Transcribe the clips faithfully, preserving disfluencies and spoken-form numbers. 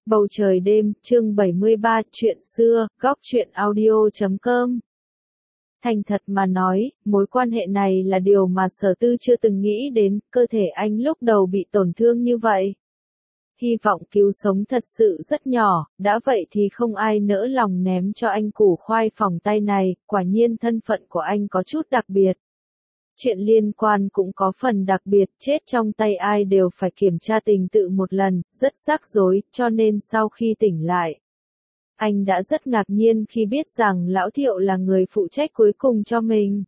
Bầu trời đêm, chương bảy mươi ba, chuyện xưa, góc truyện audio chấm com. Thành thật mà nói, mối quan hệ này là điều mà Sở Tư chưa từng nghĩ đến, cơ thể anh lúc đầu bị tổn thương như vậy. Hy vọng cứu sống thật sự rất nhỏ, đã vậy thì không ai nỡ lòng ném cho anh củ khoai phỏng tay này, quả nhiên thân phận của anh có chút đặc biệt. Chuyện liên quan cũng có phần đặc biệt, chết trong tay ai đều phải kiểm tra tình tự một lần, rất rắc rối, cho nên sau khi tỉnh lại, anh đã rất ngạc nhiên khi biết rằng Lão Thiệu là người phụ trách cuối cùng cho mình.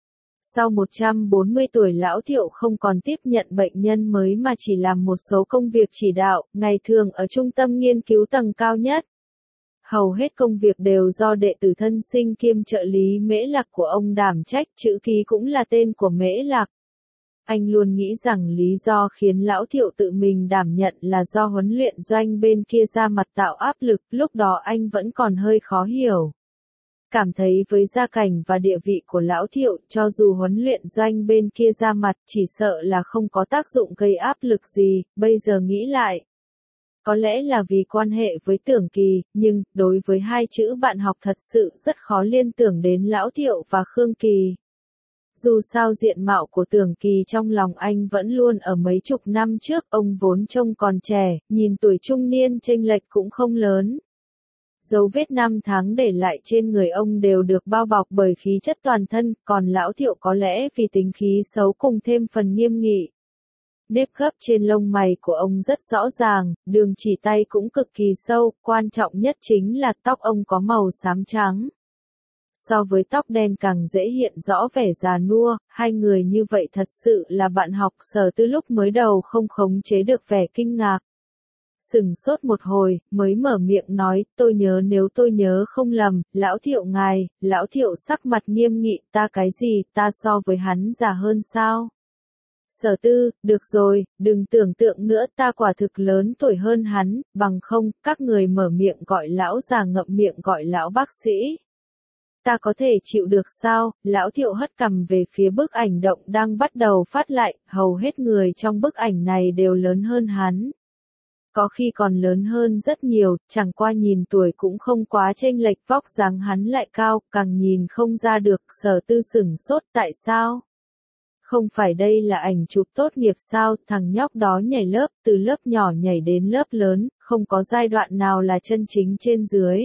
Sau một trăm bốn mươi tuổi Lão Thiệu không còn tiếp nhận bệnh nhân mới mà chỉ làm một số công việc chỉ đạo, ngày thường ở trung tâm nghiên cứu tầng cao nhất. Hầu hết công việc đều do đệ tử thân sinh kiêm trợ lý Mễ Lạc của ông đảm trách, chữ ký cũng là tên của Mễ Lạc. Anh luôn nghĩ rằng lý do khiến Lão Thiệu tự mình đảm nhận là do huấn luyện doanh bên kia ra mặt tạo áp lực, lúc đó anh vẫn còn hơi khó hiểu. Cảm thấy với gia cảnh và địa vị của Lão Thiệu, cho dù huấn luyện doanh bên kia ra mặt, chỉ sợ là không có tác dụng gây áp lực gì, bây giờ nghĩ lại. Có lẽ là vì quan hệ với Tưởng Kỳ, nhưng, đối với hai chữ bạn học thật sự rất khó liên tưởng đến Lão Thiệu và Khương Kỳ. Dù sao diện mạo của Tưởng Kỳ trong lòng anh vẫn luôn ở mấy chục năm trước, ông vốn trông còn trẻ, nhìn tuổi trung niên chênh lệch cũng không lớn. Dấu vết năm tháng để lại trên người ông đều được bao bọc bởi khí chất toàn thân, còn Lão Thiệu có lẽ vì tính khí xấu cùng thêm phần nghiêm nghị. Nếp gấp trên lông mày của ông rất rõ ràng, đường chỉ tay cũng cực kỳ sâu, quan trọng nhất chính là tóc ông có màu xám trắng. So với tóc đen càng dễ hiện rõ vẻ già nua, hai người như vậy thật sự là bạn học. Sở Tư lúc mới đầu không khống chế được vẻ kinh ngạc. Sừng sốt một hồi, mới mở miệng nói, tôi nhớ nếu tôi nhớ không lầm, Lão Thiệu ngài, Lão Thiệu sắc mặt nghiêm nghị, ta cái gì, ta so với hắn già hơn sao? Sở Tư, được rồi, đừng tưởng tượng nữa, ta quả thực lớn tuổi hơn hắn, bằng không, các người mở miệng gọi lão già ngậm miệng gọi lão bác sĩ. Ta có thể chịu được sao? Lão Thiệu hất cằm về phía bức ảnh động đang bắt đầu phát lại, hầu hết người trong bức ảnh này đều lớn hơn hắn. Có khi còn lớn hơn rất nhiều, chẳng qua nhìn tuổi cũng không quá chênh lệch, vóc dáng hắn lại cao, càng nhìn không ra được. Sở Tư sửng sốt, tại sao? Không phải đây là ảnh chụp tốt nghiệp sao? Thằng nhóc đó nhảy lớp, từ lớp nhỏ nhảy đến lớp lớn, không có giai đoạn nào là chân chính trên dưới.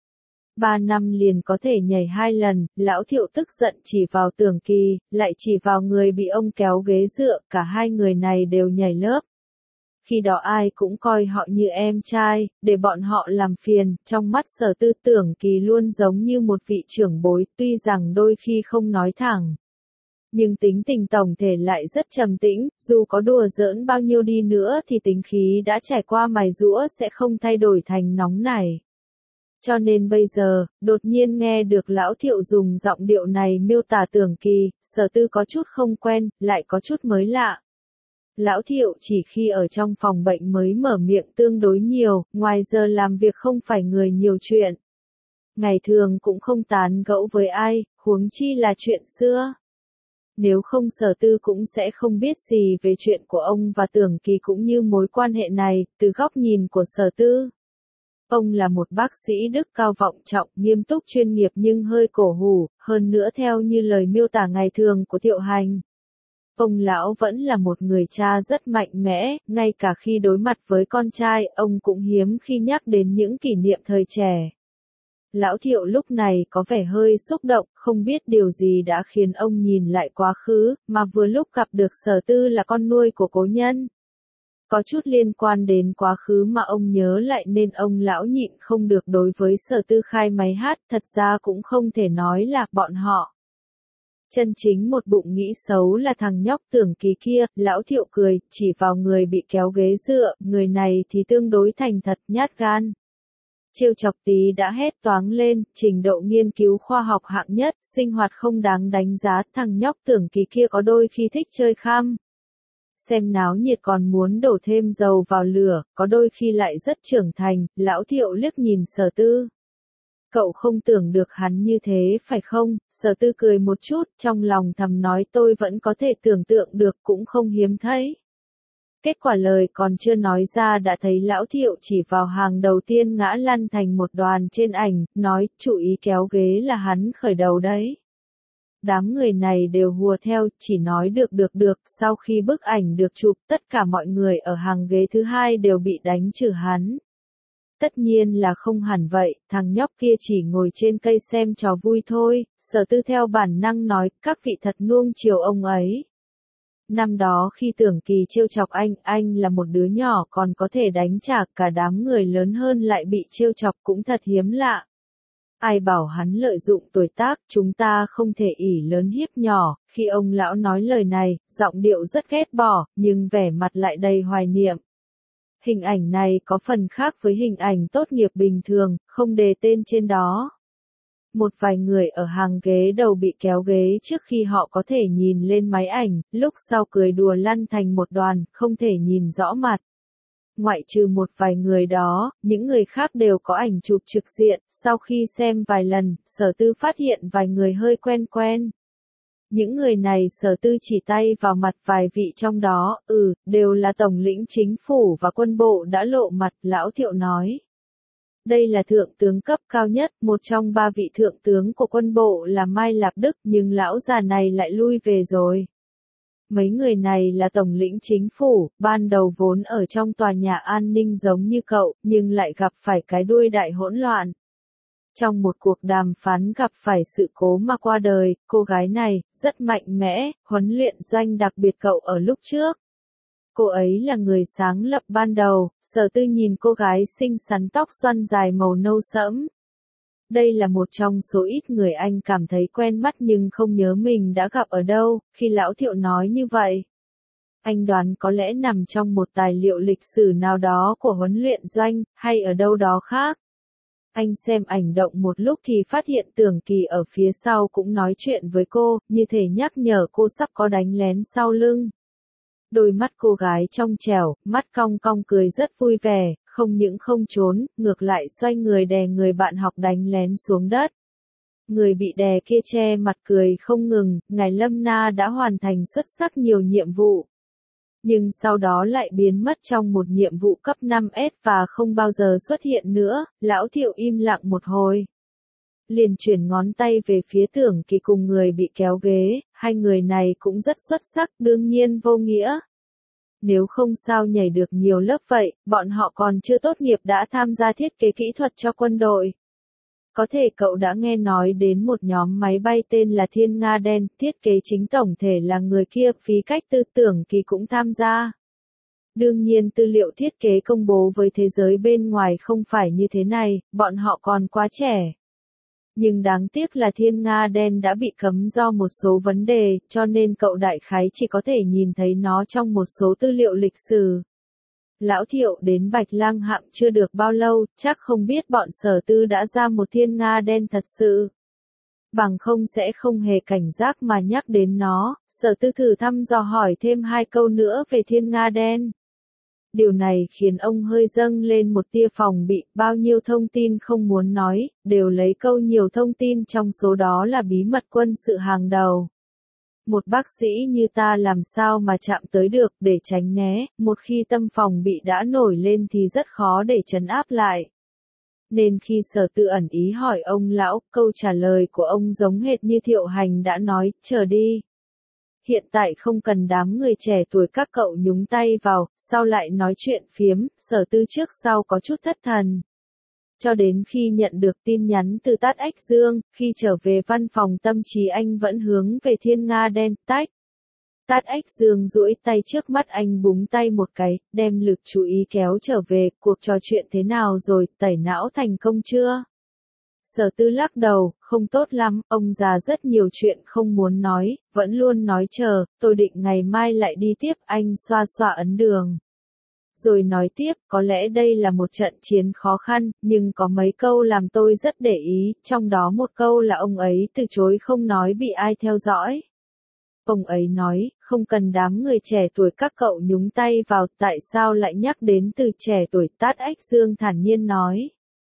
Ba năm liền có thể nhảy hai lần. Lão Thiệu tức giận chỉ vào Tưởng Kỳ, lại chỉ vào người bị ông kéo ghế dựa, cả hai người này đều nhảy lớp. Khi đó ai cũng coi họ như em trai, để bọn họ làm phiền, trong mắt Sở Tư Tưởng Kỳ luôn giống như một vị trưởng bối, tuy rằng đôi khi không nói thẳng. Nhưng tính tình tổng thể lại rất trầm tĩnh, dù có đùa giỡn bao nhiêu đi nữa thì tính khí đã trải qua mài giũa sẽ không thay đổi thành nóng nảy. Cho nên bây giờ, đột nhiên nghe được Lão Thiệu dùng giọng điệu này miêu tả Tưởng Kỳ, Sở Tư có chút không quen, lại có chút mới lạ. Lão Thiệu chỉ khi ở trong phòng bệnh mới mở miệng tương đối nhiều, ngoài giờ làm việc không phải người nhiều chuyện. Ngày thường cũng không tán gẫu với ai, huống chi là chuyện xưa. Nếu không Sở Tư cũng sẽ không biết gì về chuyện của ông và Tưởng Kỳ cũng như mối quan hệ này, từ góc nhìn của Sở Tư. Ông là một bác sĩ đức cao vọng trọng, nghiêm túc chuyên nghiệp nhưng hơi cổ hủ, hơn nữa theo như lời miêu tả ngày thường của Thiệu Hành. Ông lão vẫn là một người cha rất mạnh mẽ, ngay cả khi đối mặt với con trai, ông cũng hiếm khi nhắc đến những kỷ niệm thời trẻ. Lão Thiệu lúc này có vẻ hơi xúc động, không biết điều gì đã khiến ông nhìn lại quá khứ, mà vừa lúc gặp được Sở Tư là con nuôi của cố nhân. Có chút liên quan đến quá khứ mà ông nhớ lại nên ông lão nhịn không được đối với Sở Tư khai máy hát, thật ra cũng không thể nói là bọn họ. Chân chính một bụng nghĩ xấu là thằng nhóc Tưởng Kỳ kia. Lão Thiệu cười, chỉ vào người bị kéo ghế dựa, người này thì tương đối thành thật, nhát gan. Trêu chọc tí đã hét toáng lên, trình độ nghiên cứu khoa học hạng nhất, sinh hoạt không đáng đánh giá, thằng nhóc Tưởng Kỳ kia có đôi khi thích chơi khăm. Xem náo nhiệt còn muốn đổ thêm dầu vào lửa, có đôi khi lại rất trưởng thành. Lão Thiệu liếc nhìn Sở Tư. Cậu không tưởng được hắn như thế phải không? Sở Tư cười một chút, trong lòng thầm nói tôi vẫn có thể tưởng tượng được, cũng không hiếm thấy. Kết quả lời còn chưa nói ra đã thấy Lão Thiệu chỉ vào hàng đầu tiên ngã lăn thành một đoàn trên ảnh, nói, chú ý kéo ghế là hắn khởi đầu đấy. Đám người này đều hùa theo, chỉ nói được được được, sau khi bức ảnh được chụp, tất cả mọi người ở hàng ghế thứ hai đều bị đánh trừ hắn. Tất nhiên là không hẳn vậy, thằng nhóc kia chỉ ngồi trên cây xem trò vui thôi, Sở Tư theo bản năng nói, các vị thật nuông chiều ông ấy. Năm đó khi Tưởng Kỳ trêu chọc anh, anh là một đứa nhỏ còn có thể đánh trả, cả đám người lớn hơn lại bị trêu chọc cũng thật hiếm lạ. Ai bảo hắn lợi dụng tuổi tác, chúng ta không thể ỷ lớn hiếp nhỏ, khi ông lão nói lời này, giọng điệu rất ghét bỏ, nhưng vẻ mặt lại đầy hoài niệm. Hình ảnh này có phần khác với hình ảnh tốt nghiệp bình thường, không đề tên trên đó. Một vài người ở hàng ghế đầu bị kéo ghế trước khi họ có thể nhìn lên máy ảnh, lúc sau cười đùa lăn thành một đoàn, không thể nhìn rõ mặt. Ngoại trừ một vài người đó, những người khác đều có ảnh chụp trực diện, sau khi xem vài lần, Sở Tư phát hiện vài người hơi quen quen. Những người này Sở Tư chỉ tay vào mặt vài vị trong đó, ừ, đều là tổng lĩnh chính phủ và quân bộ đã lộ mặt, Lão Thiệu nói. Đây là thượng tướng cấp cao nhất, một trong ba vị thượng tướng của quân bộ là Mai Lạp Đức, nhưng lão già này lại lui về rồi. Mấy người này là tổng lĩnh chính phủ, ban đầu vốn ở trong tòa nhà an ninh giống như cậu, nhưng lại gặp phải cái đuôi đại hỗn loạn. Trong một cuộc đàm phán gặp phải sự cố mà qua đời, cô gái này, rất mạnh mẽ, huấn luyện doanh đặc biệt cậu ở lúc trước. Cô ấy là người sáng lập ban đầu, Sở Tư nhìn cô gái xinh xắn tóc xoăn dài màu nâu sẫm. Đây là một trong số ít người anh cảm thấy quen mắt nhưng không nhớ mình đã gặp ở đâu, khi Lão Thiệu nói như vậy. Anh đoán có lẽ nằm trong một tài liệu lịch sử nào đó của huấn luyện doanh, hay ở đâu đó khác. Anh xem ảnh động một lúc thì phát hiện Tưởng Kỳ ở phía sau cũng nói chuyện với cô, như thể nhắc nhở cô sắp có đánh lén sau lưng. Đôi mắt cô gái trong trẻo, mắt cong cong cười rất vui vẻ, không những không trốn, ngược lại xoay người đè người bạn học đánh lén xuống đất. Người bị đè kia che mặt cười không ngừng, ngài Lâm Na đã hoàn thành xuất sắc nhiều nhiệm vụ. Nhưng sau đó lại biến mất trong một nhiệm vụ cấp năm S và không bao giờ xuất hiện nữa, Lão Thiệu im lặng một hồi. Liền chuyển ngón tay về phía Tưởng Kỳ cùng người bị kéo ghế, hai người này cũng rất xuất sắc, đương nhiên vô nghĩa. Nếu không sao nhảy được nhiều lớp vậy, bọn họ còn chưa tốt nghiệp đã tham gia thiết kế kỹ thuật cho quân đội. Có thể cậu đã nghe nói đến một nhóm máy bay tên là Thiên Nga Đen, thiết kế chính tổng thể là người kia, phí cách tư Tưởng Kỳ cũng tham gia. Đương nhiên tư liệu thiết kế công bố với thế giới bên ngoài không phải như thế này, bọn họ còn quá trẻ. Nhưng đáng tiếc là Thiên Nga Đen đã bị cấm do một số vấn đề, cho nên cậu đại khái chỉ có thể nhìn thấy nó trong một số tư liệu lịch sử. Lão Thiệu đến Bạch Lang Hạm chưa được bao lâu, chắc không biết bọn Sở Tư đã ra một Thiên Nga Đen thật sự. Bằng không sẽ không hề cảnh giác mà nhắc đến nó, Sở Tư thử thăm dò hỏi thêm hai câu nữa về Thiên Nga Đen. Điều này khiến ông hơi dâng lên một tia phòng bị, bao nhiêu thông tin không muốn nói, đều lấy câu nhiều thông tin trong số đó là bí mật quân sự hàng đầu. Một bác sĩ như ta làm sao mà chạm tới được để tránh né, một khi tâm phòng bị đã nổi lên thì rất khó để trấn áp lại. Nên khi Sở Tư ẩn ý hỏi ông lão, câu trả lời của ông giống hệt như Thiệu Hành đã nói, chờ đi. Hiện tại không cần đám người trẻ tuổi các cậu nhúng tay vào, sau lại nói chuyện phiếm, Sở Tư trước sau có chút thất thần. Cho đến khi nhận được tin nhắn từ Tát Ách Dương, khi trở về văn phòng tâm trí anh vẫn hướng về Thiên Nga Đen, tách. Tát Ách Dương duỗi tay trước mắt anh búng tay một cái, đem lực chú ý kéo trở về, cuộc trò chuyện thế nào rồi, tẩy não thành công chưa? Sở Tư lắc đầu, không tốt lắm, ông già rất nhiều chuyện không muốn nói, vẫn luôn nói chờ, tôi định ngày mai lại đi tiếp, anh xoa xoa ấn đường. Rồi nói tiếp, có lẽ đây là một trận chiến khó khăn, nhưng có mấy câu làm tôi rất để ý, trong đó một câu là ông ấy từ chối không nói bị ai theo dõi. Ông ấy nói, không cần đám người trẻ tuổi các cậu nhúng tay vào, tại sao lại nhắc đến từ trẻ tuổi, Tát Ách Dương thản nhiên nói.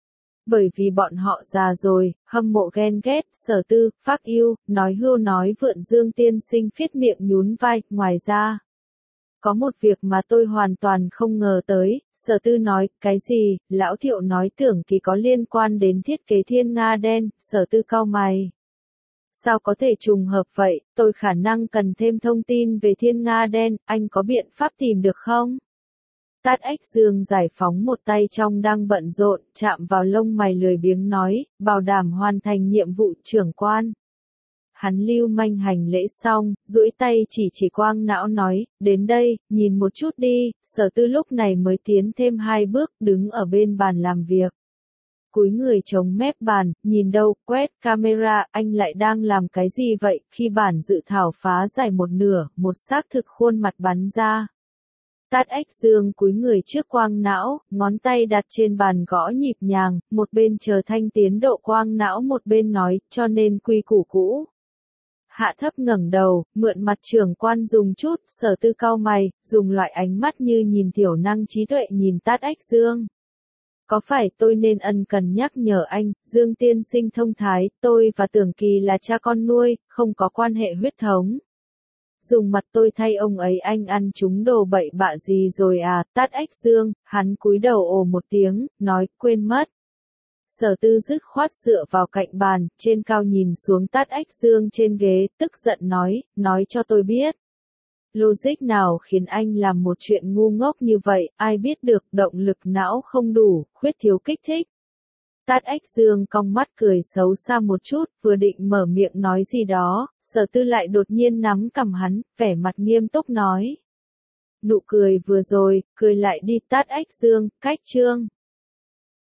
Bởi vì bọn họ già rồi, hâm mộ ghen ghét, Sở Tư, phác yêu, nói hưu nói vượn Dương tiên sinh phiết miệng nhún vai, ngoài ra. Có một việc mà tôi hoàn toàn không ngờ tới, Sở Tư nói, cái gì, Lão Thiệu nói tưởng kỳ có liên quan đến thiết kế thiên nga đen, Sở Tư cau mày. Sao có thể trùng hợp vậy, tôi khả năng cần thêm thông tin về thiên nga đen, anh có biện pháp tìm được không? Tát Ách Dương giải phóng một tay trong đang bận rộn, chạm vào lông mày lười biếng nói, bảo đảm hoàn thành nhiệm vụ trưởng quan. Hắn lưu manh hành lễ xong, duỗi tay chỉ chỉ Quang Não nói, đến đây, nhìn một chút đi, Sở Tư lúc này mới tiến thêm hai bước, đứng ở bên bàn làm việc. Cúi người chống mép bàn, nhìn đâu, quét camera, anh lại đang làm cái gì vậy, khi bản dự thảo phá giải một nửa, một xác thực khuôn mặt bắn ra. Tát Ách Dương cúi người trước Quang Não, ngón tay đặt trên bàn gõ nhịp nhàng, một bên chờ thanh tiến độ Quang Não một bên nói, cho nên quy củ cũ. Hạ thấp ngẩng đầu, mượn mặt trưởng quan dùng chút, Sở Tư cau mày, dùng loại ánh mắt như nhìn thiểu năng trí tuệ nhìn Tát Ách Dương. Có phải tôi nên ân cần nhắc nhở anh, Dương tiên sinh thông thái, tôi và Tưởng Kỳ là cha con nuôi, không có quan hệ huyết thống. Dùng mặt tôi thay ông ấy anh ăn trúng đồ bậy bạ gì rồi à, Tát Ách Dương, hắn cúi đầu ồ một tiếng, nói, quên mất. Sở Tư dứt khoát dựa vào cạnh bàn, trên cao nhìn xuống Tát Ách Dương trên ghế, tức giận nói, nói cho tôi biết. Logic nào khiến anh làm một chuyện ngu ngốc như vậy, ai biết được, động lực não không đủ, khuyết thiếu kích thích. Tát Ách Dương cong mắt cười xấu xa một chút, vừa định mở miệng nói gì đó, Sở Tư lại đột nhiên nắm cằm hắn, vẻ mặt nghiêm túc nói. Nụ cười vừa rồi, cười lại đi Tát Ách Dương, cách chương.